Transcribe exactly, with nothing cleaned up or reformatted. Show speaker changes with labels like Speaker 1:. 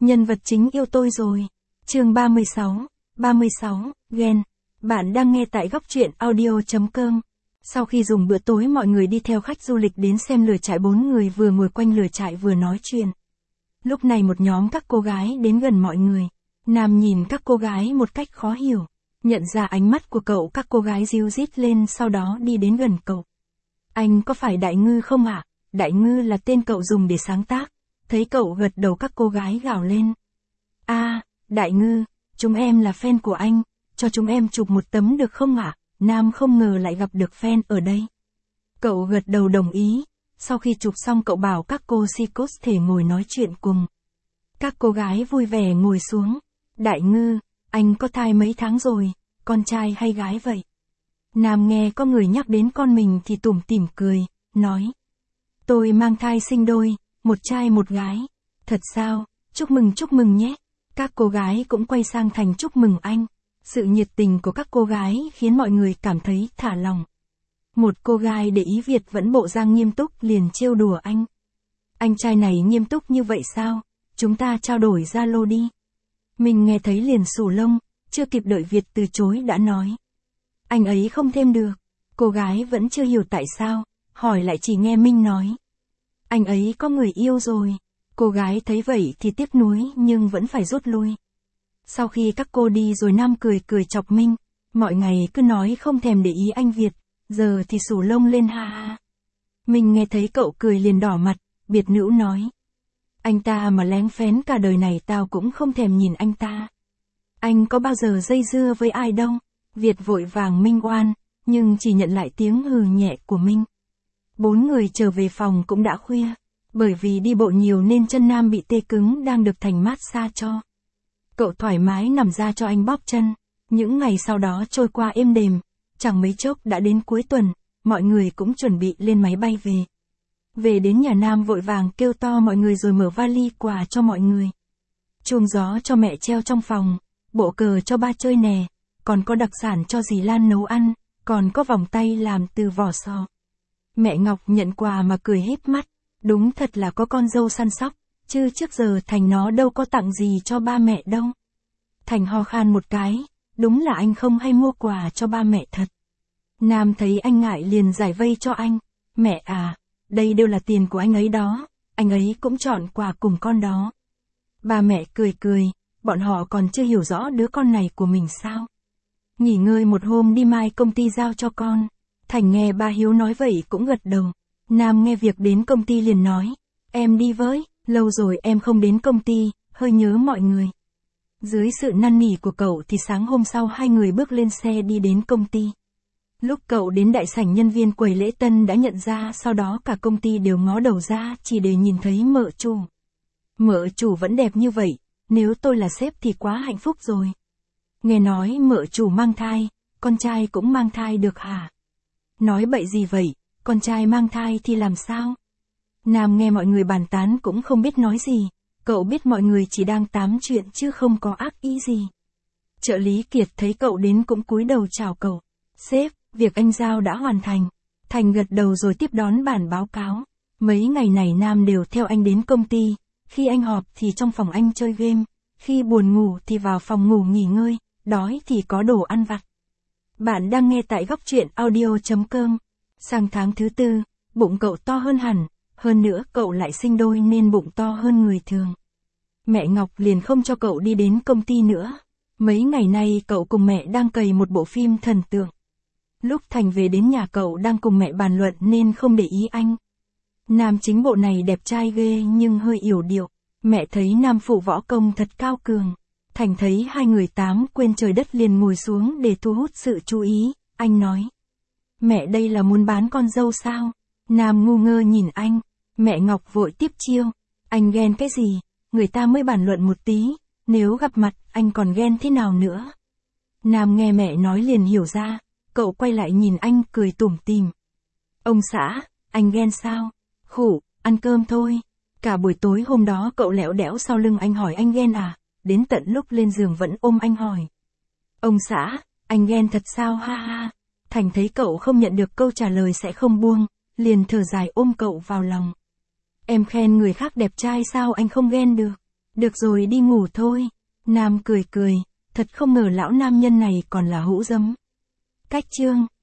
Speaker 1: Nhân vật chính yêu tôi rồi. Chương ba mươi sáu, ba mươi sáu, ghen. Bạn đang nghe tại góc truyện audio chấm com. Sau khi dùng bữa tối, mọi người đi theo khách du lịch đến xem lửa trại. Bốn người vừa ngồi quanh lửa trại vừa nói chuyện. Lúc này một nhóm các cô gái đến gần mọi người. Nam nhìn các cô gái một cách khó hiểu. Nhận ra ánh mắt của cậu, các cô gái ríu rít lên, sau đó đi đến gần cậu. Anh có phải Đại Ngư không ạ? À? Đại Ngư là tên cậu dùng để sáng tác. Thấy cậu gật đầu, các cô gái gào lên. A, à, Đại Ngư, chúng em là fan của anh, cho chúng em chụp một tấm được không ạ? À? Nam không ngờ lại gặp được fan ở đây. Cậu gật đầu đồng ý. Sau khi chụp xong, cậu bảo các cô si có thể ngồi nói chuyện cùng. Các cô gái vui vẻ ngồi xuống. Đại Ngư, anh có thai mấy tháng rồi, con trai hay gái vậy? Nam nghe có người nhắc đến con mình thì tủm tỉm cười, nói. Tôi mang thai sinh đôi, một trai một gái. Thật sao? Chúc mừng chúc mừng nhé. Các cô gái cũng quay sang thành chúc mừng anh. Sự nhiệt tình của các cô gái khiến mọi người cảm thấy thả lòng. Một cô gái để ý Việt vẫn bộ dạng nghiêm túc liền trêu đùa anh. Anh trai này nghiêm túc như vậy sao? Chúng ta trao đổi Zalo đi. Mình nghe thấy liền xù lông, chưa kịp đợi Việt từ chối đã nói. Anh ấy không thêm được. Cô gái vẫn chưa hiểu tại sao, hỏi lại chỉ nghe Minh nói. Anh ấy có người yêu rồi. Cô gái thấy vậy thì tiếc nuối nhưng vẫn phải rút lui. Sau khi các cô đi rồi, Nam cười cười chọc Minh. Mọi ngày cứ nói không thèm để ý anh Việt, giờ thì xù lông lên ha ha. Minh nghe thấy cậu cười liền đỏ mặt, biệt nữ nói. Anh ta mà lén phén cả đời này tao cũng không thèm nhìn anh ta. Anh có bao giờ dây dưa với ai đâu. Việt vội vàng minh oan, nhưng chỉ nhận lại tiếng hừ nhẹ của Minh. Bốn người trở về phòng cũng đã khuya. Bởi vì đi bộ nhiều nên chân Nam bị tê cứng, đang được Thành mát xa cho. Cậu thoải mái nằm ra cho anh bóp chân. Những ngày sau đó trôi qua êm đềm. Chẳng mấy chốc đã đến cuối tuần, mọi người cũng chuẩn bị lên máy bay về. Về đến nhà, Nam vội vàng kêu to mọi người rồi mở vali quà cho mọi người. Chuông gió cho mẹ treo trong phòng, bộ cờ cho ba chơi nè, còn có đặc sản cho dì Lan nấu ăn, còn có vòng tay làm từ vỏ sò. Mẹ Ngọc nhận quà mà cười híp mắt, đúng thật là có con dâu săn sóc, chứ trước giờ Thành nó đâu có tặng gì cho ba mẹ đâu. Thành ho khan một cái, đúng là anh không hay mua quà cho ba mẹ thật. Nam thấy anh ngại liền giải vây cho anh. Mẹ à, đây đều là tiền của anh ấy đó, anh ấy cũng chọn quà cùng con đó. Ba mẹ cười cười, bọn họ còn chưa hiểu rõ đứa con này của mình sao. Nghỉ ngơi một hôm đi, mai công ty giao cho con. Thành nghe ba Hiếu nói vậy cũng gật đầu. Nam nghe việc đến công ty liền nói. Em đi với, lâu rồi em không đến công ty, hơi nhớ mọi người. Dưới sự năn nỉ của cậu thì sáng hôm sau hai người bước lên xe đi đến công ty. Lúc cậu đến đại sảnh, nhân viên quầy lễ tân đã nhận ra, sau đó cả công ty đều ngó đầu ra chỉ để nhìn thấy mợ chủ. Mợ chủ vẫn đẹp như vậy, nếu tôi là sếp thì quá hạnh phúc rồi. Nghe nói mợ chủ mang thai, con trai cũng mang thai được hả? Nói bậy gì vậy, con trai mang thai thì làm sao? Nam nghe mọi người bàn tán cũng không biết nói gì, cậu biết mọi người chỉ đang tám chuyện chứ không có ác ý gì. Trợ lý Kiệt thấy cậu đến cũng cúi đầu chào cậu. Sếp, việc anh giao đã hoàn thành. Thành gật đầu rồi tiếp đón bản báo cáo. Mấy ngày này Nam đều theo anh đến công ty, khi anh họp thì trong phòng anh chơi game, khi buồn ngủ thì vào phòng ngủ nghỉ ngơi, đói thì có đồ ăn vặt. Bạn đang nghe tại góc truyện audio chấm com. Sang tháng thứ tư, bụng cậu to hơn hẳn, hơn nữa cậu lại sinh đôi nên bụng to hơn người thường. Mẹ Ngọc liền không cho cậu đi đến công ty nữa. Mấy ngày nay cậu cùng mẹ đang cày một bộ phim thần tượng. Lúc Thành về đến nhà, cậu đang cùng mẹ bàn luận nên không để ý anh. Nam chính bộ này đẹp trai ghê nhưng hơi yểu điệu. Mẹ thấy Nam phụ võ công thật cao cường. Thành thấy hai người tám quên trời đất liền ngồi xuống để thu hút sự chú ý. Anh nói. Mẹ đây là muốn bán con dâu sao? Nam ngu ngơ nhìn anh. Mẹ Ngọc vội tiếp chiêu. Anh ghen cái gì? Người ta mới bàn luận một tí. Nếu gặp mặt, anh còn ghen thế nào nữa? Nam nghe mẹ nói liền hiểu ra. Cậu quay lại nhìn anh cười tủm tỉm. Ông xã, anh ghen sao? Khủ, ăn cơm thôi. Cả buổi tối hôm đó cậu lẻo đẻo sau lưng anh hỏi anh ghen à? Đến tận lúc lên giường vẫn ôm anh hỏi. Ông xã, anh ghen thật sao ha ha? Thành thấy cậu không nhận được câu trả lời sẽ không buông, liền thở dài ôm cậu vào lòng. Em khen người khác đẹp trai sao anh không ghen được? Được rồi đi ngủ thôi. Nam cười cười, thật không ngờ lão nam nhân này còn là hữu dâm. Cách chương